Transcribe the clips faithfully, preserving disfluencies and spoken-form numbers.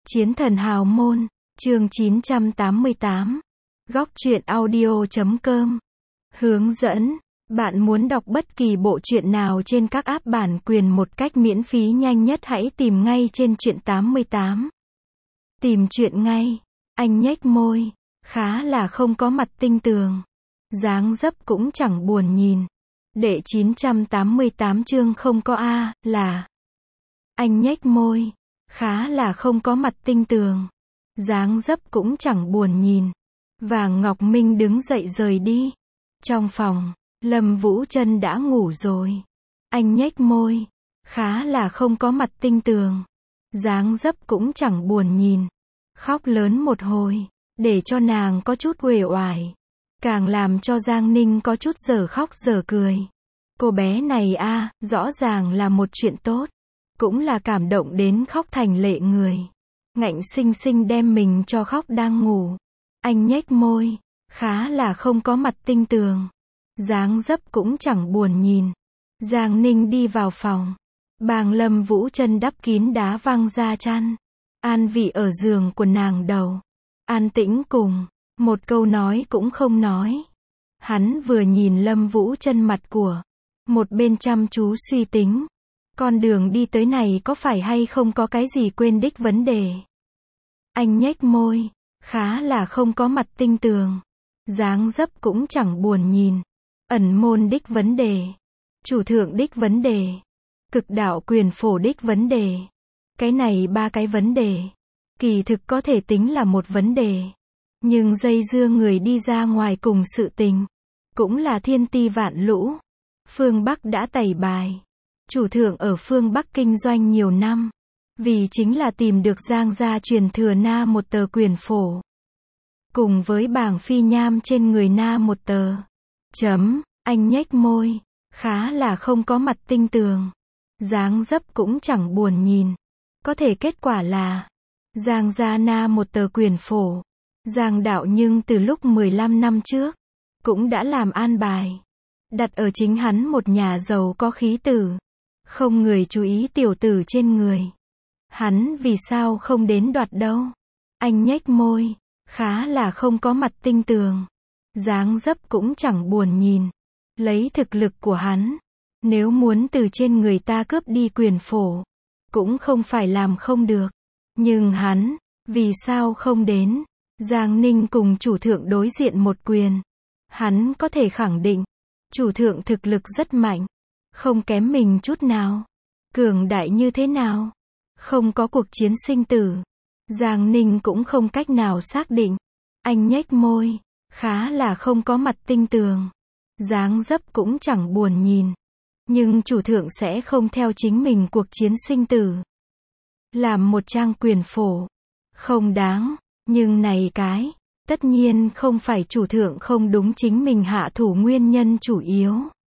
Chiến thần hào môn, chương chín trăm tám mươi tám. Góc truyện audio chấm com. Hướng dẫn, bạn muốn đọc bất kỳ bộ truyện nào trên các app bản quyền một cách miễn phí nhanh nhất hãy tìm ngay trên truyện tám mươi tám. Tìm truyện ngay. Anh nhếch môi, khá là không có mặt tinh tường. Dáng dấp cũng chẳng buồn nhìn. Đệ chín trăm tám mươi tám chương không có A, là. Anh nhếch môi, khá là không có mặt tinh tường. Dáng dấp cũng chẳng buồn nhìn. Vàng Ngọc Minh đứng dậy rời đi. Trong phòng, Lâm Vũ Trân đã ngủ rồi. Anh nhếch môi, khá là không có mặt tinh tường. Dáng dấp cũng chẳng buồn nhìn. Khóc lớn một hồi, để cho nàng có chút uể oải. Càng làm cho Giang Ninh có chút giờ khóc giờ cười. Cô bé này a, rõ ràng là một chuyện tốt. Cũng là cảm động đến khóc thành lệ người. Ngạnh sinh sinh đem mình cho khóc đang ngủ. Anh nhếch môi, khá là không có mặt tinh tường. Dáng dấp cũng chẳng buồn nhìn. Giang Ninh đi vào phòng. Bàng Lâm Vũ Trân đắp kín đá văng ra chăn. An vị ở giường của nàng đầu. An tĩnh cùng, một câu nói cũng không nói. Hắn vừa nhìn Lâm Vũ Trân mặt của, một bên chăm chú suy tính. Con đường đi tới này có phải hay không có cái gì quên đích vấn đề. Anh nhếch môi, khá là không có mặt tinh tường. Dáng dấp cũng chẳng buồn nhìn. Ẩn môn đích vấn đề. Chủ thượng đích vấn đề. Cực đạo quyền phổ đích vấn đề. Cái này ba cái vấn đề. Kỳ thực có thể tính là một vấn đề. Nhưng dây dưa người đi ra ngoài cùng sự tình. Cũng là thiên ti vạn lũ. Phương Bắc đã tẩy bài. Chủ thượng ở phương Bắc kinh doanh nhiều năm. Vì chính là tìm được Giang gia truyền thừa na một tờ quyền phổ. Cùng với bảng phi nham trên người na một tờ. Chấm, anh nhếch môi. Khá là không có mặt tinh tường. Dáng dấp cũng chẳng buồn nhìn. Có thể kết quả là Giang gia na một tờ quyền phổ. Giang đạo nhưng từ lúc mười lăm năm trước cũng đã làm an bài. Đặt ở chính hắn một nhà giàu có khí tử. Không người chú ý tiểu tử trên người. Hắn vì sao không đến đoạt đâu. Anh nhếch môi, khá là không có mặt tinh tường. Dáng dấp cũng chẳng buồn nhìn. Lấy thực lực của hắn, nếu muốn từ trên người ta cướp đi quyền phổ, cũng không phải làm không được. Nhưng hắn, vì sao không đến. Giang Ninh cùng chủ thượng đối diện một quyền. Hắn có thể khẳng định, chủ thượng thực lực rất mạnh. Không kém mình chút nào. Cường đại như thế nào? Không có cuộc chiến sinh tử. Giang Ninh cũng không cách nào xác định. Anh nhếch môi, khá là không có mặt tinh tường. Dáng dấp cũng chẳng buồn nhìn. Nhưng chủ thượng sẽ không theo chính mình cuộc chiến sinh tử. Làm một trang quyền phổ. Không đáng. Nhưng này cái, tất nhiên không phải chủ thượng không đúng chính mình hạ thủ nguyên nhân chủ yếu.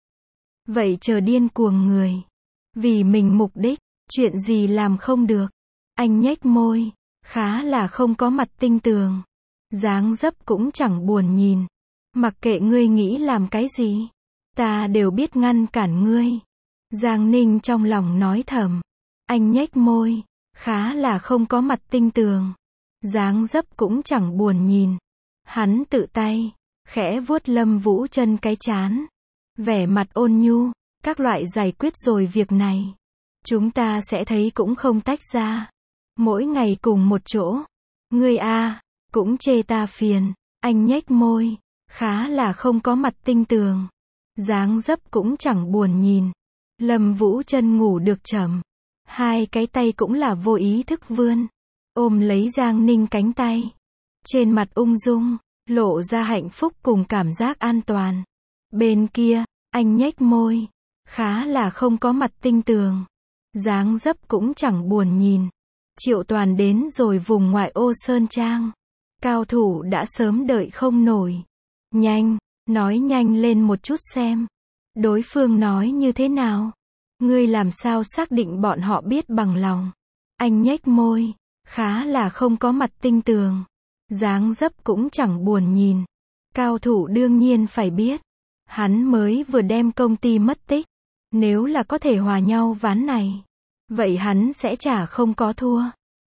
Vậy chờ điên cuồng người. Vì mình mục đích, chuyện gì làm không được. Anh nhếch môi, khá là không có mặt tinh tường. Dáng dấp cũng chẳng buồn nhìn. Mặc kệ ngươi nghĩ làm cái gì, ta đều biết ngăn cản ngươi. Giang Ninh trong lòng nói thầm. Anh nhếch môi, khá là không có mặt tinh tường. Dáng dấp cũng chẳng buồn nhìn. Hắn tự tay, khẽ vuốt Lâm Vũ Trân cái trán. Vẻ mặt ôn nhu, các loại giải quyết rồi việc này. Chúng ta sẽ thấy cũng không tách ra. Mỗi ngày cùng một chỗ. Ngươi a, cũng chê ta phiền. Anh nhếch môi, khá là không có mặt tinh tường. Dáng dấp cũng chẳng buồn nhìn. Lâm Vũ Trân ngủ được chậm. Hai cái tay cũng là vô ý thức vươn. Ôm lấy Giang Ninh cánh tay. Trên mặt ung dung, lộ ra hạnh phúc cùng cảm giác an toàn. Bên kia, anh nhếch môi. Khá là không có mặt tinh tường. Dáng dấp cũng chẳng buồn nhìn. Triệu Toàn đến rồi vùng ngoại ô Sơn Trang. Cao thủ đã sớm đợi không nổi. Nhanh, nói nhanh lên một chút xem. Đối phương nói như thế nào? Ngươi làm sao xác định bọn họ biết bằng lòng? Anh nhếch môi. Khá là không có mặt tinh tường. Dáng dấp cũng chẳng buồn nhìn. Cao thủ đương nhiên phải biết. Hắn mới vừa đem công ty mất tích. Nếu là có thể hòa nhau ván này, vậy hắn sẽ chả không có thua.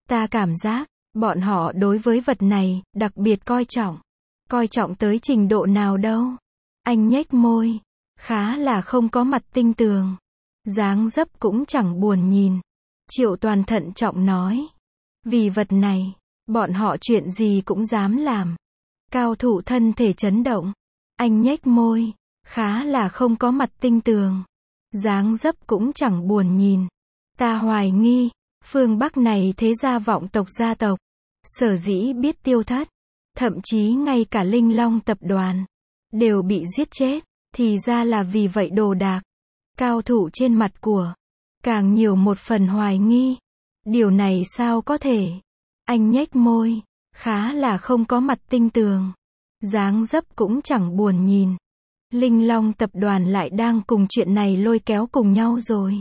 Ta cảm giác, bọn họ đối với vật này, đặc biệt coi trọng. Coi trọng tới trình độ nào đâu? Anh nhếch môi. Khá là không có mặt tinh tường. Dáng dấp cũng chẳng buồn nhìn. Triệu Toàn thận trọng nói. Vì vật này, bọn họ chuyện gì cũng dám làm. Cao thủ thân thể chấn động. Anh nhếch môi. Khá là không có mặt tinh tường. Dáng dấp cũng chẳng buồn nhìn. Ta hoài nghi, phương Bắc này thế gia vọng tộc gia tộc. Sở dĩ biết tiêu thất. Thậm chí ngay cả Linh Long tập đoàn. Đều bị giết chết. Thì ra là vì vậy đồ đạc. Cao thủ trên mặt của. Càng nhiều một phần hoài nghi. Điều này sao có thể? Anh nhếch môi. Khá là không có mặt tinh tường. Dáng dấp cũng chẳng buồn nhìn. Linh Long tập đoàn lại đang cùng chuyện này lôi kéo cùng nhau rồi.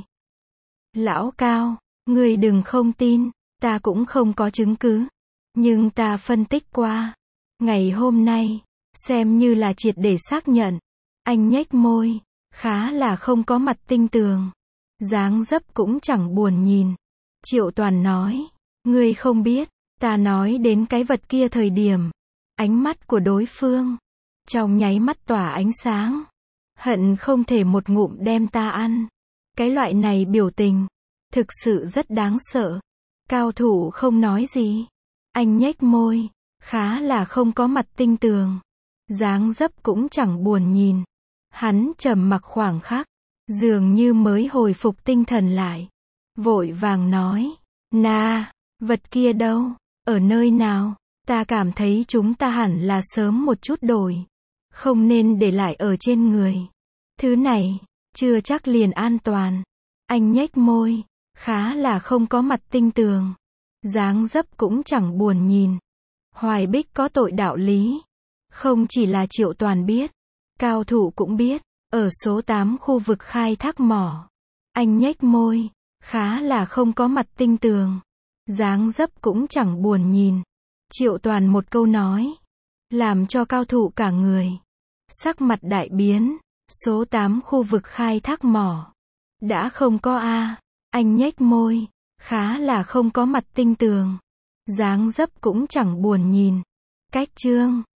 Lão Cao, người đừng không tin. Ta cũng không có chứng cứ. Nhưng ta phân tích qua. Ngày hôm nay, xem như là triệt để xác nhận. Anh nhếch môi. Khá là không có mặt tinh tường. Dáng dấp cũng chẳng buồn nhìn. Triệu Toàn nói. Ngươi không biết, ta nói đến cái vật kia thời điểm. Ánh mắt của đối phương. Trong nháy mắt tỏa ánh sáng. Hận không thể một ngụm đem ta ăn. Cái loại này biểu tình. Thực sự rất đáng sợ. Cao thủ không nói gì. Anh nhếch môi. Khá là không có mặt tinh tường. Dáng dấp cũng chẳng buồn nhìn. Hắn trầm mặc khoảng khắc. Dường như mới hồi phục tinh thần lại. Vội vàng nói. Na, vật kia đâu? Ở nơi nào? Ta cảm thấy chúng ta hẳn là sớm một chút đổi. Không nên để lại ở trên người. Thứ này, chưa chắc liền an toàn. Anh nhếch môi. Khá là không có mặt tinh tường. Dáng dấp cũng chẳng buồn nhìn. Hoài Bích có tội đạo lý. Không chỉ là Triệu Toàn biết. Cao thủ cũng biết. Ở số tám khu vực khai thác mỏ. Anh nhếch môi. Khá là không có mặt tinh tường. Dáng dấp cũng chẳng buồn nhìn. Triệu Toàn một câu nói. Làm cho cao thủ cả người. Sắc mặt đại biến. Số tám khu vực khai thác mỏ. Đã không có a. Anh nhếch môi. Khá là không có mặt tinh tường. Dáng dấp cũng chẳng buồn nhìn. Cách chương